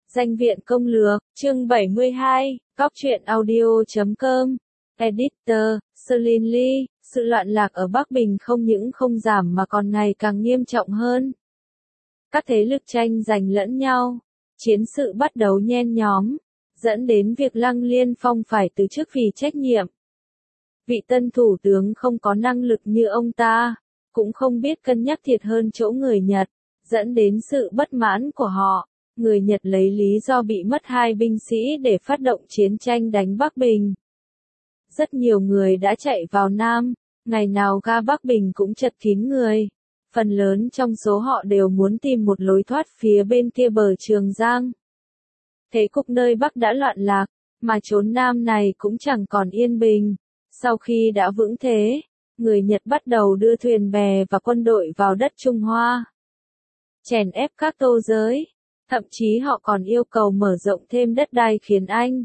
Danh viện công lược, chương 72, Góc truyện audio.com, Editor, Celine Lee, sự loạn lạc ở Bắc Bình không những không giảm mà còn ngày càng nghiêm trọng hơn. Các thế lực tranh giành lẫn nhau, chiến sự bắt đầu nhen nhóm, dẫn đến việc Lăng Liên Phong phải từ chức vì trách nhiệm. Vị tân thủ tướng không có năng lực như ông ta, cũng không biết cân nhắc thiệt hơn chỗ người Nhật, dẫn đến sự bất mãn của họ. Người Nhật lấy lý do bị mất 2 binh sĩ để phát động chiến tranh đánh Bắc Bình. Rất nhiều người đã chạy vào Nam, ngày nào ga Bắc Bình cũng chật kín người. Phần lớn trong số họ đều muốn tìm một lối thoát phía bên kia bờ Trường Giang. Thế cục nơi Bắc đã loạn lạc, mà chốn Nam này cũng chẳng còn yên bình. Sau khi đã vững thế, người Nhật bắt đầu đưa thuyền bè và quân đội vào đất Trung Hoa, chèn ép các tô giới. Thậm chí họ còn yêu cầu mở rộng thêm đất đai khiến Anh,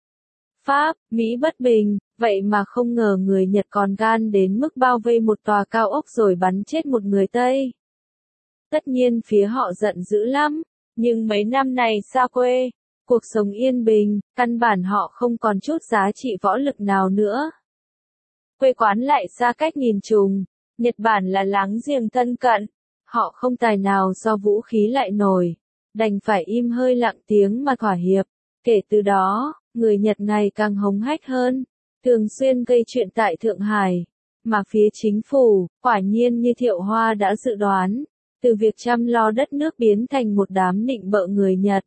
Pháp, Mỹ bất bình, vậy mà không ngờ người Nhật còn gan đến mức bao vây một tòa cao ốc rồi bắn chết một người Tây. Tất nhiên phía họ giận dữ lắm, nhưng mấy năm này xa quê, cuộc sống yên bình, căn bản họ không còn chút giá trị võ lực nào nữa. Quê quán lại xa cách nghìn trùng, Nhật Bản là láng giềng thân cận, họ không tài nào do vũ khí lại nổi. Đành phải im hơi lặng tiếng mà thỏa hiệp. Kể từ đó, người Nhật ngày càng hống hách hơn, thường xuyên gây chuyện tại Thượng Hải. Mà phía chính phủ, quả nhiên như Thiệu Hoa đã dự đoán, từ việc chăm lo đất nước biến thành một đám nịnh bợ người Nhật.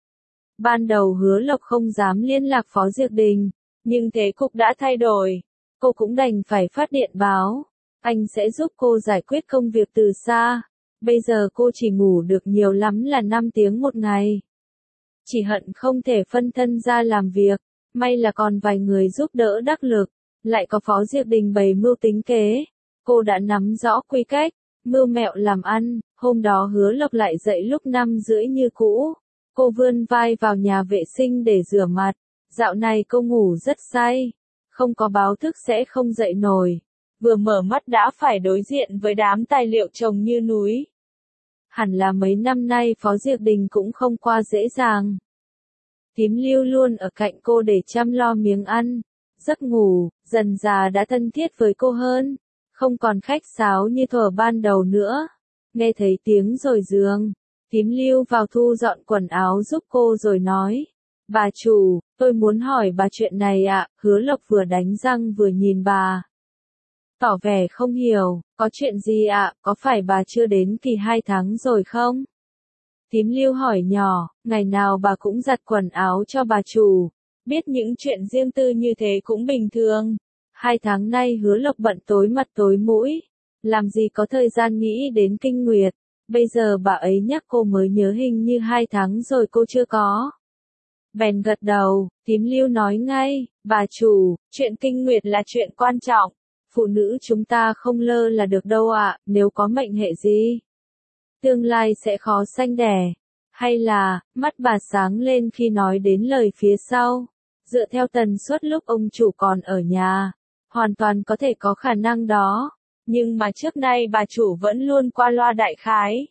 Ban đầu Hứa Lộc không dám liên lạc Phó Diệc Đình, nhưng thế cục đã thay đổi. Cô cũng đành phải phát điện báo, anh sẽ giúp cô giải quyết công việc từ xa. Bây giờ cô chỉ ngủ được nhiều lắm là 5 tiếng một ngày. Chỉ hận không thể phân thân ra làm việc, may là còn vài người giúp đỡ đắc lực, lại có Phó Diệc Đình bày mưu tính kế. Cô đã nắm rõ quy cách, mưu mẹo làm ăn, hôm đó Hứa Lộc lại dậy lúc 5:30 như cũ. Cô vươn vai vào nhà vệ sinh để rửa mặt, dạo này cô ngủ rất say, không có báo thức sẽ không dậy nổi. Vừa mở mắt đã phải đối diện với đám tài liệu chồng như núi. Hẳn là mấy năm nay Phó Diệc Đình cũng không qua dễ dàng. Tím Lưu luôn ở cạnh cô để chăm lo miếng ăn, giấc ngủ, dần dà đã thân thiết với cô hơn, không còn khách sáo như thuở ban đầu nữa. Nghe thấy tiếng rồi giường, Tím Lưu vào thu dọn quần áo giúp cô rồi nói: "Bà chủ, tôi muốn hỏi bà chuyện này ạ." Hứa Lộc vừa đánh răng vừa nhìn bà, tỏ vẻ không hiểu. "Có chuyện gì ạ, có phải bà chưa đến kỳ 2 tháng rồi không?" Tím Lưu hỏi nhỏ, ngày nào bà cũng giặt quần áo cho bà chủ, biết những chuyện riêng tư như thế cũng bình thường. 2 tháng nay Hứa Lộc bận tối mặt tối mũi, làm gì có thời gian nghĩ đến kinh nguyệt, bây giờ bà ấy nhắc cô mới nhớ hình như 2 tháng rồi cô chưa có. Bèn gật đầu, Tím Lưu nói ngay: "Bà chủ, chuyện kinh nguyệt là chuyện quan trọng. Phụ nữ chúng ta không lơ là được đâu ạ, nếu có mệnh hệ gì, tương lai sẽ khó sanh đẻ." Hay là, mắt bà sáng lên khi nói đến lời phía sau. Dựa theo tần suất lúc ông chủ còn ở nhà, hoàn toàn có thể có khả năng đó. Nhưng mà trước nay bà chủ vẫn luôn qua loa đại khái.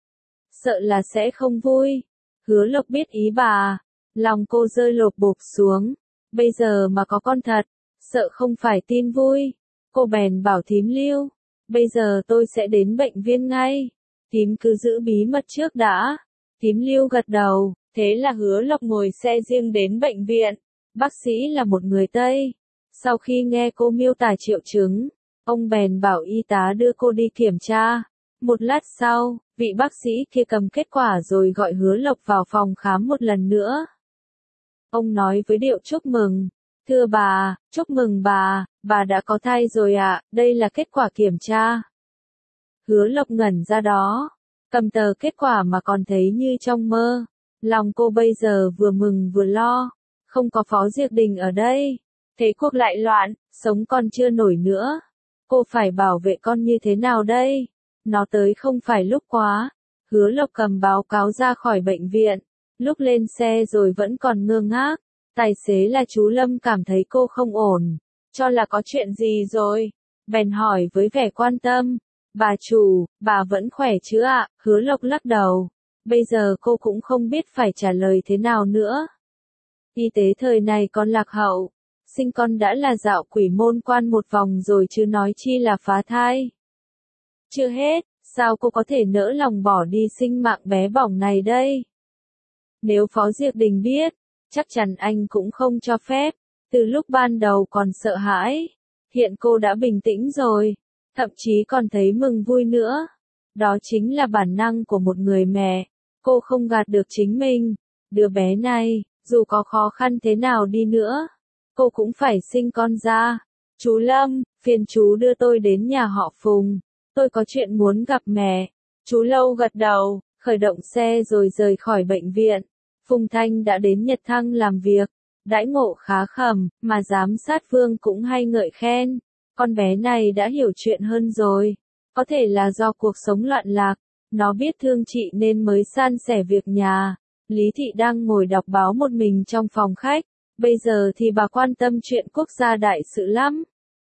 Sợ là sẽ không vui. Hứa Lộc biết ý bà, lòng cô rơi lột bột xuống. Bây giờ mà có con thật, sợ không phải tin vui. Cô bèn bảo Tím Lưu: "Bây giờ tôi sẽ đến bệnh viện ngay. Tím cứ giữ bí mật trước đã." Tím Lưu gật đầu, thế là Hứa Lộc ngồi xe riêng đến bệnh viện. Bác sĩ là một người Tây. Sau khi nghe cô miêu tả triệu chứng, ông bèn bảo y tá đưa cô đi kiểm tra. Một lát sau, vị bác sĩ kia cầm kết quả rồi gọi Hứa Lộc vào phòng khám một lần nữa. Ông nói với điệu chúc mừng: "Thưa bà, chúc mừng bà đã có thai rồi ạ, đây là kết quả kiểm tra." Hứa Lộc ngẩn ra đó, cầm tờ kết quả mà còn thấy như trong mơ. Lòng cô bây giờ vừa mừng vừa lo, không có Phó Diệc Đình ở đây, thế cuộc lại loạn, sống còn chưa nổi nữa. Cô phải bảo vệ con như thế nào đây? Nó tới không phải lúc quá. Hứa Lộc cầm báo cáo ra khỏi bệnh viện, lúc lên xe rồi vẫn còn ngơ ngác. Tài xế là chú Lâm cảm thấy cô không ổn, cho là có chuyện gì rồi, bèn hỏi với vẻ quan tâm: "Bà chủ, bà vẫn khỏe chứ ạ?" Hứa Lộc lắc đầu: Bây giờ cô cũng không biết phải trả lời thế nào nữa. Y tế thời này còn lạc hậu, sinh con đã là dạo quỷ môn quan một vòng rồi chứ nói chi là phá thai. Chưa hết, sao cô có thể nỡ lòng bỏ đi sinh mạng bé bỏng này đây? Nếu Phó Diệp Đình biết, chắc chắn anh cũng không cho phép. Từ lúc ban đầu còn sợ hãi, hiện cô đã bình tĩnh rồi, thậm chí còn thấy mừng vui nữa. Đó chính là bản năng của một người mẹ, cô không gạt được chính mình. Đứa bé này, dù có khó khăn thế nào đi nữa, cô cũng phải sinh con ra. Chú Lâm, phiền chú đưa tôi đến nhà họ Phùng, tôi có chuyện muốn gặp mẹ. Chú Lâu gật đầu, khởi động xe rồi rời khỏi bệnh viện. Phùng Thanh đã đến Nhật Thăng làm việc, đãi ngộ khá khẩm, mà giám sát Vương cũng hay ngợi khen. Con bé này đã hiểu chuyện hơn rồi, có thể là do cuộc sống loạn lạc, nó biết thương chị nên mới san sẻ việc nhà. Lý Thị đang ngồi đọc báo một mình trong phòng khách, bây giờ thì bà quan tâm chuyện quốc gia đại sự lắm.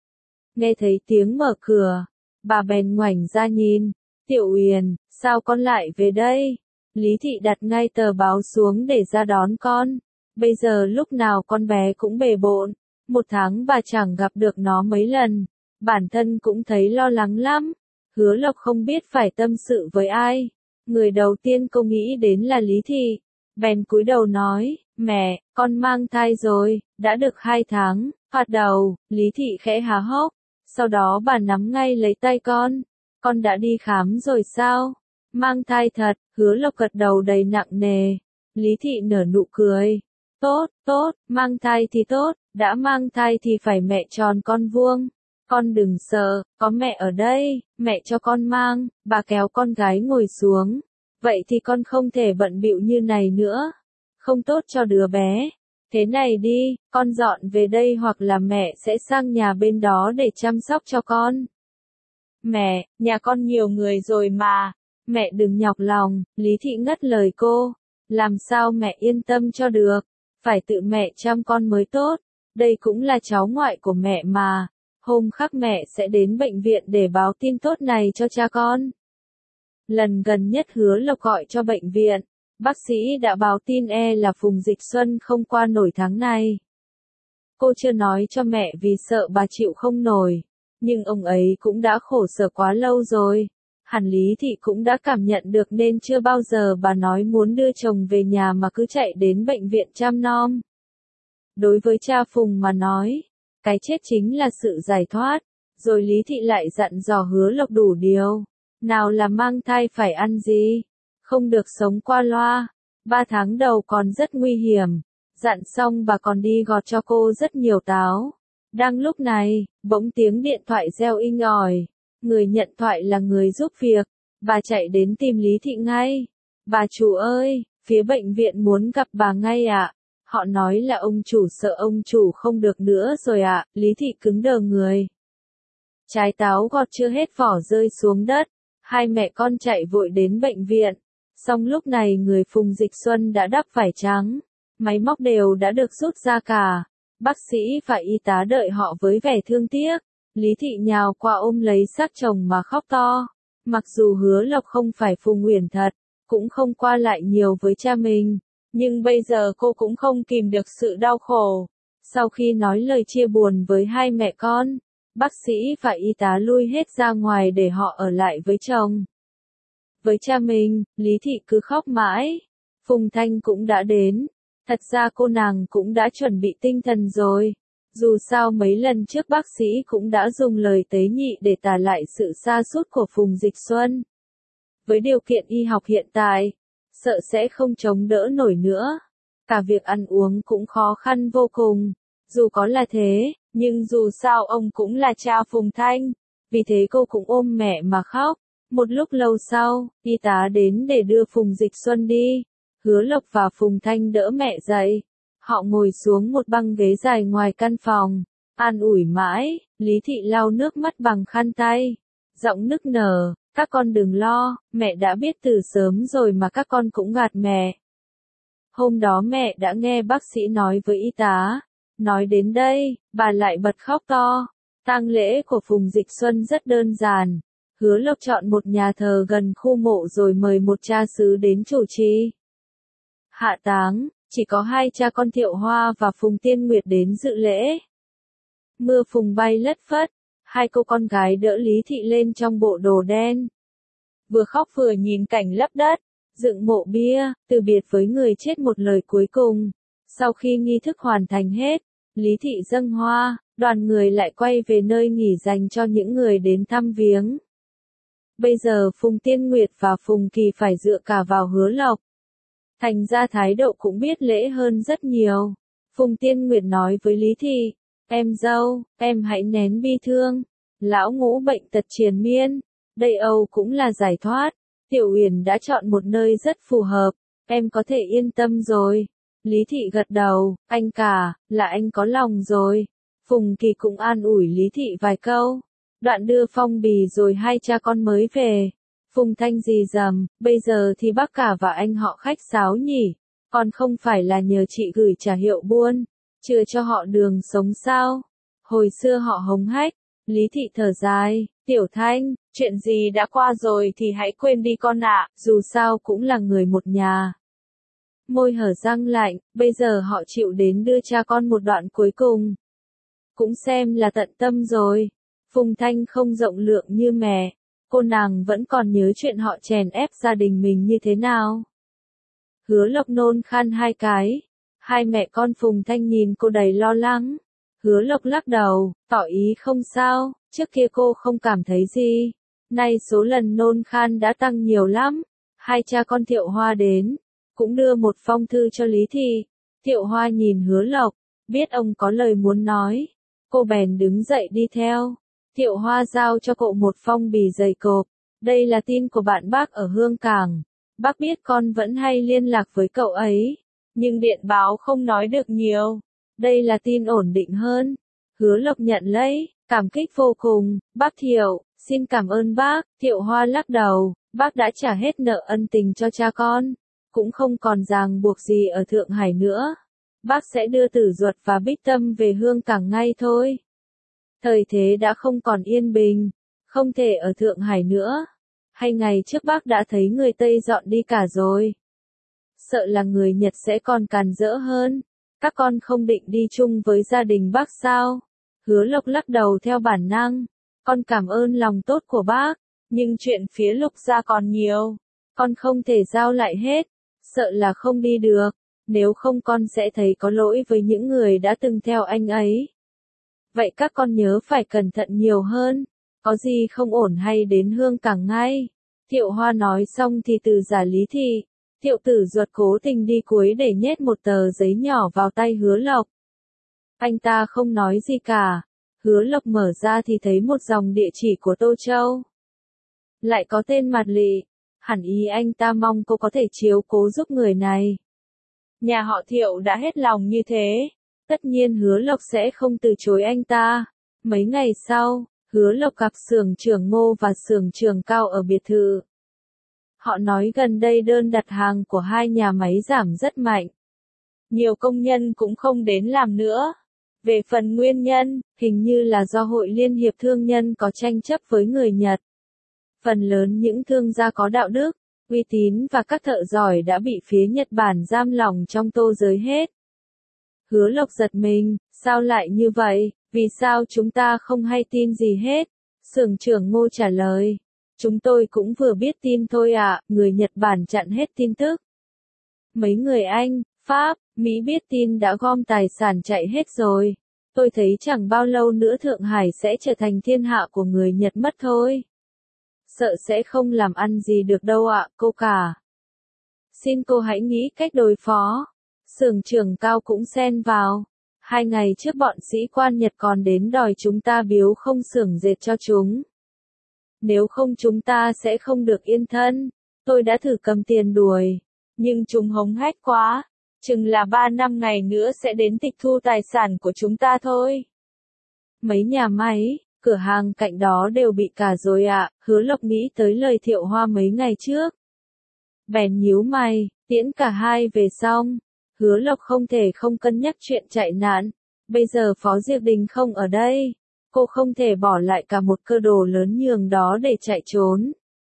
Nghe thấy tiếng mở cửa, bà bèn ngoảnh ra nhìn. Tiểu Uyển, sao con lại về đây? Lý Thị đặt ngay tờ báo xuống để ra đón con. Bây giờ lúc nào con bé cũng bề bộn, một tháng bà chẳng gặp được nó mấy lần, bản thân cũng thấy lo lắng lắm. Hứa Lộc không biết phải tâm sự với ai, người đầu tiên cô nghĩ đến là Lý Thị, bèn cúi đầu nói, mẹ, con mang thai rồi, đã được 2 tháng, hoạt đầu. Lý Thị khẽ há hốc, sau đó bà nắm ngay lấy tay con đã đi khám rồi sao? Mang thai thật. Hứa Lộc gật đầu đầy nặng nề. Lý Thị nở nụ cười. Tốt, tốt, mang thai thì tốt, đã mang thai thì phải mẹ tròn con vuông. Con đừng sợ, có mẹ ở đây, mẹ cho con mang. Bà kéo con gái ngồi xuống. Vậy thì con không thể bận bịu như này nữa, không tốt cho đứa bé. Thế này đi, con dọn về đây hoặc là mẹ sẽ sang nhà bên đó để chăm sóc cho con. Mẹ, nhà con nhiều người rồi mà. Mẹ đừng nhọc lòng. Lý Thị ngắt lời cô. Làm sao mẹ yên tâm cho được, phải tự mẹ chăm con mới tốt. Đây cũng là cháu ngoại của mẹ mà. Hôm khác mẹ sẽ đến bệnh viện để báo tin tốt này cho cha con. Lần gần nhất Hứa Lộc gọi cho bệnh viện, bác sĩ đã báo tin là Phùng Dịch Xuân không qua nổi tháng này. Cô chưa nói cho mẹ vì sợ bà chịu không nổi, nhưng ông ấy cũng đã khổ sở quá lâu rồi. Hẳn Lý Thị cũng đã cảm nhận được nên chưa bao giờ bà nói muốn đưa chồng về nhà mà cứ chạy đến bệnh viện chăm nom. Đối với cha Phùng mà nói, cái chết chính là sự giải thoát. Rồi Lý Thị lại dặn dò Hứa Lộc đủ điều. Nào là mang thai phải ăn gì, không được sống qua loa. 3 tháng đầu còn rất nguy hiểm. Dặn xong bà còn đi gọt cho cô rất nhiều táo. Đang lúc này, bỗng tiếng điện thoại reo inh ỏi. Người nhận thoại là người giúp việc. Bà chạy đến tìm Lý Thị ngay. Bà chủ ơi, phía bệnh viện muốn gặp bà ngay ạ. Họ nói là ông chủ sợ ông chủ không được nữa rồi ạ. Lý Thị cứng đờ người. Trái táo gọt chưa hết vỏ rơi xuống đất. Hai mẹ con chạy vội đến bệnh viện. Xong lúc này người Phùng Dịch Xuân đã đắp vải trắng. Máy móc đều đã được rút ra cả. Bác sĩ và y tá đợi họ với vẻ thương tiếc. Lý Thị nhào qua ôm lấy xác chồng mà khóc to. Mặc dù Hứa Lộc không phải Phùng Uyển thật, cũng không qua lại nhiều với cha mình, nhưng bây giờ cô cũng không kìm được sự đau khổ. Sau khi nói lời chia buồn với hai mẹ con, bác sĩ và y tá lui hết ra ngoài để họ ở lại với chồng. Với cha mình, Lý Thị cứ khóc mãi. Phùng Thanh cũng đã đến. Thật ra cô nàng cũng đã chuẩn bị tinh thần rồi. Dù sao mấy lần trước bác sĩ cũng đã dùng lời tế nhị để tả lại sự sa sút của Phùng Dịch Xuân. Với điều kiện y học hiện tại, sợ sẽ không chống đỡ nổi nữa. Cả việc ăn uống cũng khó khăn vô cùng. Dù có là thế, nhưng dù sao ông cũng là cha Phùng Thanh. Vì thế cô cũng ôm mẹ mà khóc. Một lúc lâu sau, y tá đến để đưa Phùng Dịch Xuân đi. Hứa Lộc và Phùng Thanh đỡ mẹ dậy. Họ ngồi xuống một băng ghế dài ngoài căn phòng. An ủi mãi, Lý Thị lau nước mắt bằng khăn tay. Giọng nức nở, các con đừng lo, mẹ đã biết từ sớm rồi mà các con cũng gạt mẹ. Hôm đó mẹ đã nghe bác sĩ nói với y tá. Nói đến đây, bà lại bật khóc to. Tang lễ của Phùng Dịch Xuân rất đơn giản. Hứa Lộc chọn một nhà thờ gần khu mộ rồi mời một cha xứ đến chủ trì hạ táng, chỉ có hai cha con Thiệu Hoa và Phùng Tiên Nguyệt đến dự lễ. Mưa phùn bay lất phất, hai cô con gái đỡ Lý Thị lên trong bộ đồ đen. Vừa khóc vừa nhìn cảnh lấp đất, dựng mộ bia, từ biệt với người chết một lời cuối cùng. Sau khi nghi thức hoàn thành hết, Lý Thị dâng hoa, đoàn người lại quay về nơi nghỉ dành cho những người đến thăm viếng. Bây giờ Phùng Tiên Nguyệt và Phùng Kỳ phải dựa cả vào Hứa Lộc. Thành ra thái độ cũng biết lễ hơn rất nhiều. Phùng Tiên Nguyệt nói với Lý Thị, em dâu, em hãy nén bi thương. Lão Ngũ bệnh tật triền miên, đây Âu cũng là giải thoát. Tiểu Uyển đã chọn một nơi rất phù hợp, em có thể yên tâm rồi. Lý Thị gật đầu, anh cả, là anh có lòng rồi. Phùng Kỳ cũng an ủi Lý Thị vài câu. Đoạn đưa phong bì rồi hai cha con mới về. Phùng Thanh rì rầm, bây giờ thì bác cả và anh họ khách sáo nhỉ, còn không phải là nhờ chị gửi trả hiệu buôn, chưa cho họ đường sống sao. Hồi xưa họ hống hách. Lý Thị thở dài, Tiểu Thanh, chuyện gì đã qua rồi thì hãy quên đi con ạ, dù sao cũng là người một nhà. Môi hở răng lạnh, bây giờ họ chịu đến đưa cha con một đoạn cuối cùng. Cũng xem là tận tâm rồi. Phùng Thanh không rộng lượng như mẹ, cô nàng vẫn còn nhớ chuyện họ chèn ép gia đình mình như thế nào. Hứa Lộc nôn khan hai cái, hai mẹ con Phùng Thanh nhìn cô đầy lo lắng. Hứa Lộc lắc đầu, tỏ ý không sao, trước kia cô không cảm thấy gì. Nay số lần nôn khan đã tăng nhiều lắm. Hai cha con Thiệu Hoa đến, cũng đưa một phong thư cho Lý Thị. Thiệu Hoa nhìn Hứa Lộc, biết ông có lời muốn nói. Cô bèn đứng dậy đi theo. Thiệu Hoa giao cho cậu một phong bì dày cộp. Đây là tin của bạn bác ở Hương Cảng. Bác biết con vẫn hay liên lạc với cậu ấy, nhưng điện báo không nói được nhiều. Đây là tin ổn định hơn. Hứa Lộc nhận lấy, cảm kích vô cùng. Bác Thiệu, xin cảm ơn bác. Thiệu Hoa lắc đầu, bác đã trả hết nợ ân tình cho cha con, cũng không còn ràng buộc gì ở Thượng Hải nữa. Bác sẽ đưa Tử Duật và Bích Tâm về Hương Cảng ngay thôi. Thời thế đã không còn yên bình, không thể ở Thượng Hải nữa. Hay ngày trước bác đã thấy người Tây dọn đi cả rồi. Sợ là người Nhật sẽ còn càn rỡ hơn. Các con không định đi chung với gia đình bác sao? Hứa Lộc lắc đầu theo bản năng. Con cảm ơn lòng tốt của bác, nhưng chuyện phía Lục gia còn nhiều. Con không thể giao lại hết, sợ là không đi được. Nếu không con sẽ thấy có lỗi với những người đã từng theo anh ấy. Vậy các con nhớ phải cẩn thận nhiều hơn. Có gì không ổn hay đến Hương Cảng ngay. Thiệu Hoa nói xong thì từ giả Lý Thị. Thiệu Tử Duật cố tình đi cuối để nhét một tờ giấy nhỏ vào tay Hứa Lộc. Anh ta không nói gì cả. Hứa Lộc mở ra thì thấy một dòng địa chỉ của Tô Châu. Lại có tên Mạt Lị. Hẳn ý anh ta mong cô có thể chiếu cố giúp người này. Nhà họ Thiệu đã hết lòng như thế. Tất nhiên Hứa Lộc sẽ không từ chối anh ta. Mấy ngày sau, Hứa Lộc gặp xưởng trưởng Ngô và xưởng trưởng Cao ở biệt thự. Họ nói gần đây đơn đặt hàng của hai nhà máy giảm rất mạnh. Nhiều công nhân cũng không đến làm nữa. Về phần nguyên nhân, hình như là do Hội Liên hiệp Thương nhân có tranh chấp với người Nhật. Phần lớn những thương gia có đạo đức, uy tín và các thợ giỏi đã bị phía Nhật Bản giam lỏng trong Tô giới hết. Hứa Lộc giật mình, sao lại như vậy, vì sao chúng ta không hay tin gì hết? Xưởng trưởng Ngô trả lời, chúng tôi cũng vừa biết tin thôi ạ, người Nhật Bản chặn hết tin tức. Mấy người Anh, Pháp, Mỹ biết tin đã gom tài sản chạy hết rồi. Tôi thấy chẳng bao lâu nữa Thượng Hải sẽ trở thành thiên hạ của người Nhật mất thôi. Sợ sẽ không làm ăn gì được đâu ạ, cô cả. Xin cô hãy nghĩ cách đối phó. Xưởng trưởng Cao cũng xen vào. 2 ngày trước bọn sĩ quan Nhật còn đến đòi chúng ta biếu không xưởng dệt cho chúng. Nếu không chúng ta sẽ không được yên thân. Tôi đã thử cầm tiền đuổi, nhưng chúng hống hách quá. Chừng là 3-5 ngày nữa sẽ đến tịch thu tài sản của chúng ta thôi. Mấy nhà máy, cửa hàng cạnh đó đều bị cả rồi ạ. Hứa Lộc nghĩ tới lời Thiệu Hoa mấy ngày trước. Bèn nhíu mày, tiễn cả hai về xong. Hứa Lộc không thể không cân nhắc chuyện chạy nạn. Bây giờ Phó Diệp Đình không ở đây. Cô không thể bỏ lại cả một cơ đồ lớn nhường đó để chạy trốn.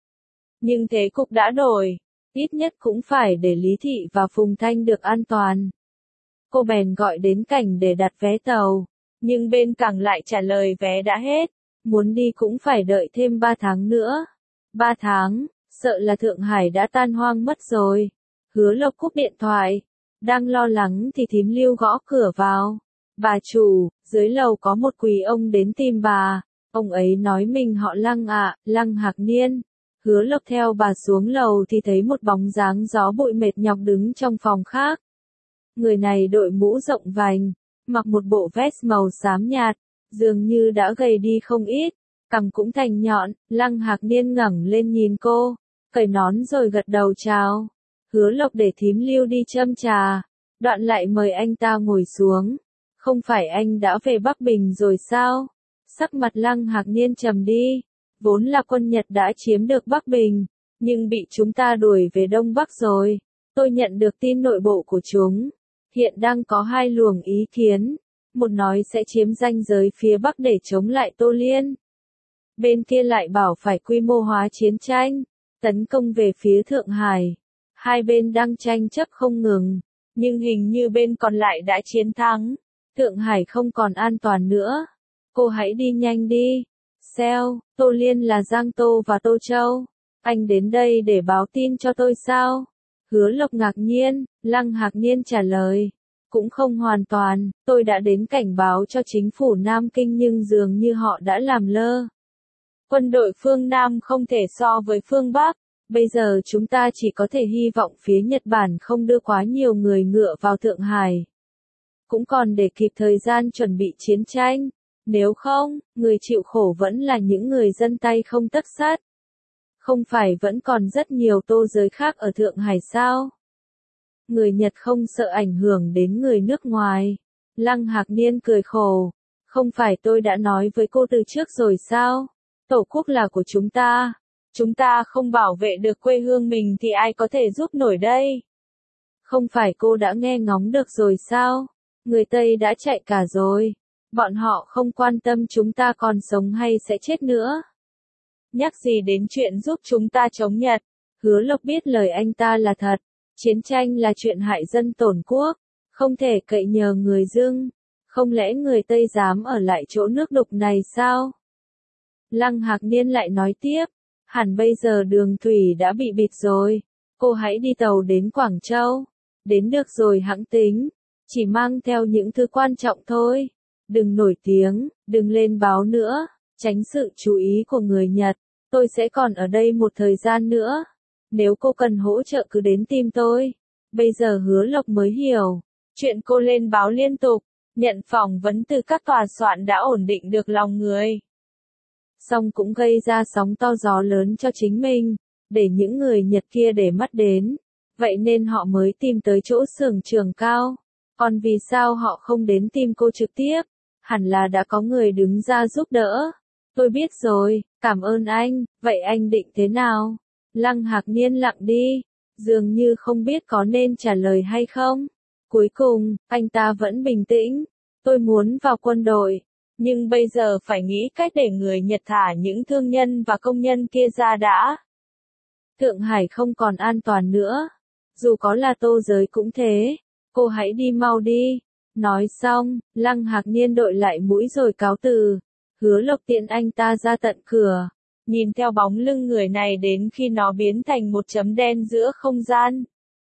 Nhưng thế cục đã đổi, ít nhất cũng phải để Lý Thị và Phùng Thanh được an toàn. Cô bèn gọi đến Cảnh để đặt vé tàu, nhưng bên cảng lại trả lời vé đã hết, muốn đi cũng phải đợi thêm 3 tháng nữa. 3 tháng, sợ là Thượng Hải đã tan hoang mất rồi. Hứa Lộc cúp điện thoại, đang lo lắng thì thím Lưu gõ cửa vào. Bà chủ, dưới lầu có một quý ông đến tìm bà, ông ấy nói mình họ Lăng ạ, Lăng Hạc Niên. Hứa Lộc theo bà xuống lầu thì thấy một bóng dáng gió bụi mệt nhọc đứng trong phòng khác. Người này đội mũ rộng vành, mặc một bộ vest màu xám nhạt, dường như đã gầy đi không ít, cằm cũng thành nhọn. Lăng Hạc Niên ngẩng lên nhìn cô, cởi nón rồi gật đầu chào. Hứa Lộc để thím Lưu đi châm trà, đoạn lại mời anh ta ngồi xuống. Không phải anh đã về Bắc Bình rồi sao? Sắc mặt Lăng Hạc Niên trầm đi. Vốn là quân Nhật đã chiếm được Bắc Bình, nhưng bị chúng ta đuổi về Đông Bắc rồi. Tôi nhận được tin nội bộ của chúng. Hiện đang có 2 luồng ý kiến. Một nói sẽ chiếm ranh giới phía Bắc để chống lại Tô Liên. Bên kia lại bảo phải quy mô hóa chiến tranh, tấn công về phía Thượng Hải. Hai bên đang tranh chấp không ngừng, nhưng hình như bên còn lại đã chiến thắng. Thượng Hải không còn an toàn nữa. Cô hãy đi nhanh đi. Seo, Tô Liên là Giang Tô và Tô Châu. Anh đến đây để báo tin cho tôi sao? Hứa Lộc ngạc nhiên, Lăng Hạc Niên trả lời. Cũng không hoàn toàn, tôi đã đến cảnh báo cho chính phủ Nam Kinh nhưng dường như họ đã làm lơ. Quân đội phương Nam không thể so với phương Bắc. Bây giờ chúng ta chỉ có thể hy vọng phía Nhật Bản không đưa quá nhiều người ngựa vào Thượng Hải. Cũng còn để kịp thời gian chuẩn bị chiến tranh. Nếu không, người chịu khổ vẫn là những người dân tay không tấc sắt. Không phải vẫn còn rất nhiều tô giới khác ở Thượng Hải sao? Người Nhật không sợ ảnh hưởng đến người nước ngoài. Lăng Hạc Niên cười khổ. Không phải tôi đã nói với cô từ trước rồi sao? Tổ quốc là của chúng ta. Chúng ta không bảo vệ được quê hương mình thì ai có thể giúp nổi đây? Không phải cô đã nghe ngóng được rồi sao? Người Tây đã chạy cả rồi. Bọn họ không quan tâm chúng ta còn sống hay sẽ chết nữa. Nhắc gì đến chuyện giúp chúng ta chống Nhật. Hứa Lộc biết lời anh ta là thật. Chiến tranh là chuyện hại dân tổn quốc. Không thể cậy nhờ người dưng. Không lẽ người Tây dám ở lại chỗ nước đục này sao? Lăng Hạc Niên lại nói tiếp. Hẳn bây giờ đường thủy đã bị bịt rồi. Cô hãy đi tàu đến Quảng Châu. Đến được rồi hẵng tính. Chỉ mang theo những thứ quan trọng thôi. Đừng nổi tiếng, đừng lên báo nữa. Tránh sự chú ý của người Nhật. Tôi sẽ còn ở đây một thời gian nữa. Nếu cô cần hỗ trợ cứ đến tìm tôi. Bây giờ Hứa Lộc mới hiểu. Chuyện cô lên báo liên tục, nhận phỏng vấn từ các tòa soạn đã ổn định được lòng người. Song cũng gây ra sóng to gió lớn cho chính mình, để những người Nhật kia để mắt đến. Vậy nên họ mới tìm tới chỗ xưởng Trường Cao. Còn vì sao họ không đến tìm cô trực tiếp? Hẳn là đã có người đứng ra giúp đỡ. Tôi biết rồi, cảm ơn anh, vậy anh định thế nào? Lăng Hạc Niên lặng đi, dường như không biết có nên trả lời hay không. Cuối cùng, anh ta vẫn bình tĩnh. Tôi muốn vào quân đội, nhưng bây giờ phải nghĩ cách để người Nhật thả những thương nhân và công nhân kia ra đã. Thượng Hải không còn an toàn nữa. Dù có là Tô giới cũng thế. Cô hãy đi mau đi. Nói xong, Lăng Hạc Niên đội lại mũi rồi cáo từ. Hứa Lộc tiện anh ta ra tận cửa. Nhìn theo bóng lưng người này đến khi nó biến thành một chấm đen giữa không gian.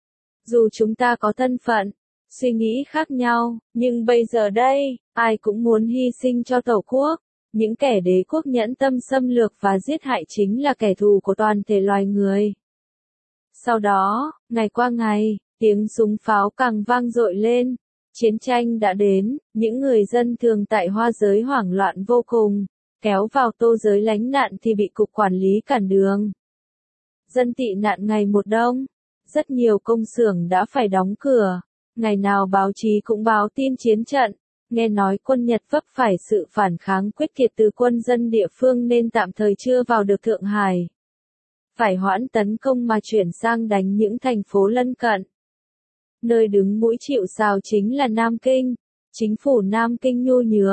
Dù chúng ta có thân phận, suy nghĩ khác nhau, nhưng bây giờ đây, ai cũng muốn hy sinh cho Tổ quốc. Những kẻ đế quốc nhẫn tâm xâm lược và giết hại chính là kẻ thù của toàn thể loài người. Sau đó, ngày qua ngày, tiếng súng pháo càng vang dội lên. Chiến tranh đã đến, những người dân thường tại Hoa giới hoảng loạn vô cùng. Kéo vào Tô giới lánh nạn thì bị cục quản lý cản đường. Dân tị nạn ngày một đông. Rất nhiều công xưởng đã phải đóng cửa. Ngày nào báo chí cũng báo tin chiến trận. Nghe nói quân Nhật vấp phải sự phản kháng quyết liệt từ quân dân địa phương nên tạm thời chưa vào được Thượng Hải. Phải hoãn tấn công mà chuyển sang đánh những thành phố lân cận. Nơi đứng mũi chịu sào chính là Nam Kinh. Chính phủ Nam Kinh nhu nhược,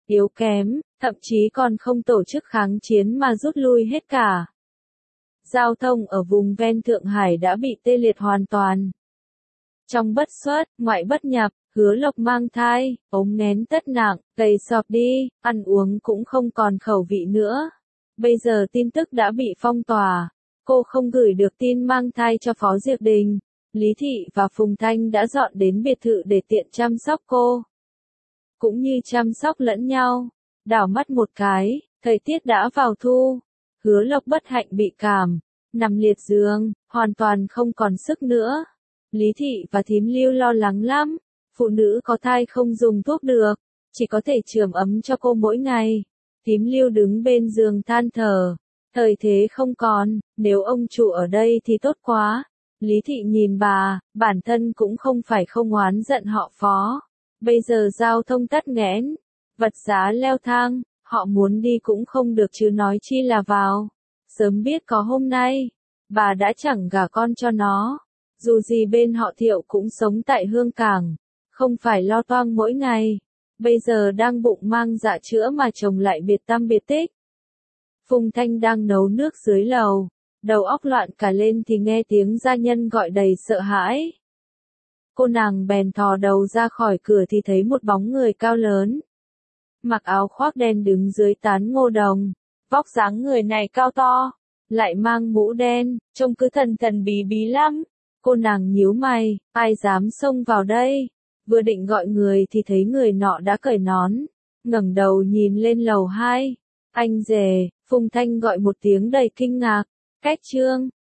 yếu kém, thậm chí còn không tổ chức kháng chiến mà rút lui hết cả. Giao thông ở vùng ven Thượng Hải đã bị tê liệt hoàn toàn. Trong bất xuất, ngoại bất nhập, Hứa Lộc mang thai, ống nghén tất nặng, gầy sọp đi, ăn uống cũng không còn khẩu vị nữa. Bây giờ tin tức đã bị phong tỏa. Cô không gửi được tin mang thai cho Phó Diệp Đình. Lý Thị và Phùng Thanh đã dọn đến biệt thự để tiện chăm sóc cô. Cũng như chăm sóc lẫn nhau. Đảo mắt một cái, thời tiết đã vào thu. Hứa Lộc bất hạnh bị cảm, nằm liệt giường, hoàn toàn không còn sức nữa. Lý Thị và Thím Lưu lo lắng lắm. Phụ nữ có thai không dùng thuốc được, chỉ có thể chườm ấm cho cô mỗi ngày. Thím Lưu đứng bên giường than thở. Thời thế không còn, nếu ông chủ ở đây thì tốt quá. Lý Thị nhìn bà, bản thân cũng không phải không oán giận họ Phó. Bây giờ giao thông tắc nghẽn, vật giá leo thang, họ muốn đi cũng không được chứ nói chi là vào. Sớm biết có hôm nay, bà đã chẳng gả con cho nó. Dù gì bên họ Thiệu cũng sống tại Hương Cảng, không phải lo toang mỗi ngày. Bây giờ đang bụng mang dạ chữa mà chồng lại biệt tăm biệt tích. Phùng Thanh đang nấu nước dưới lầu, đầu óc loạn cả lên thì nghe tiếng gia nhân gọi đầy sợ hãi. Cô nàng bèn thò đầu ra khỏi cửa thì thấy một bóng người cao lớn. Mặc áo khoác đen đứng dưới tán ngô đồng, vóc dáng người này cao to, lại mang mũ đen, trông cứ thần thần bí bí lắm. Cô nàng nhíu mày, ai dám xông vào đây? Vừa định gọi người thì thấy người nọ đã cởi nón, ngẩng đầu nhìn lên lầu 2. Anh rể, Phùng Thanh gọi một tiếng đầy kinh ngạc. Cách Trương,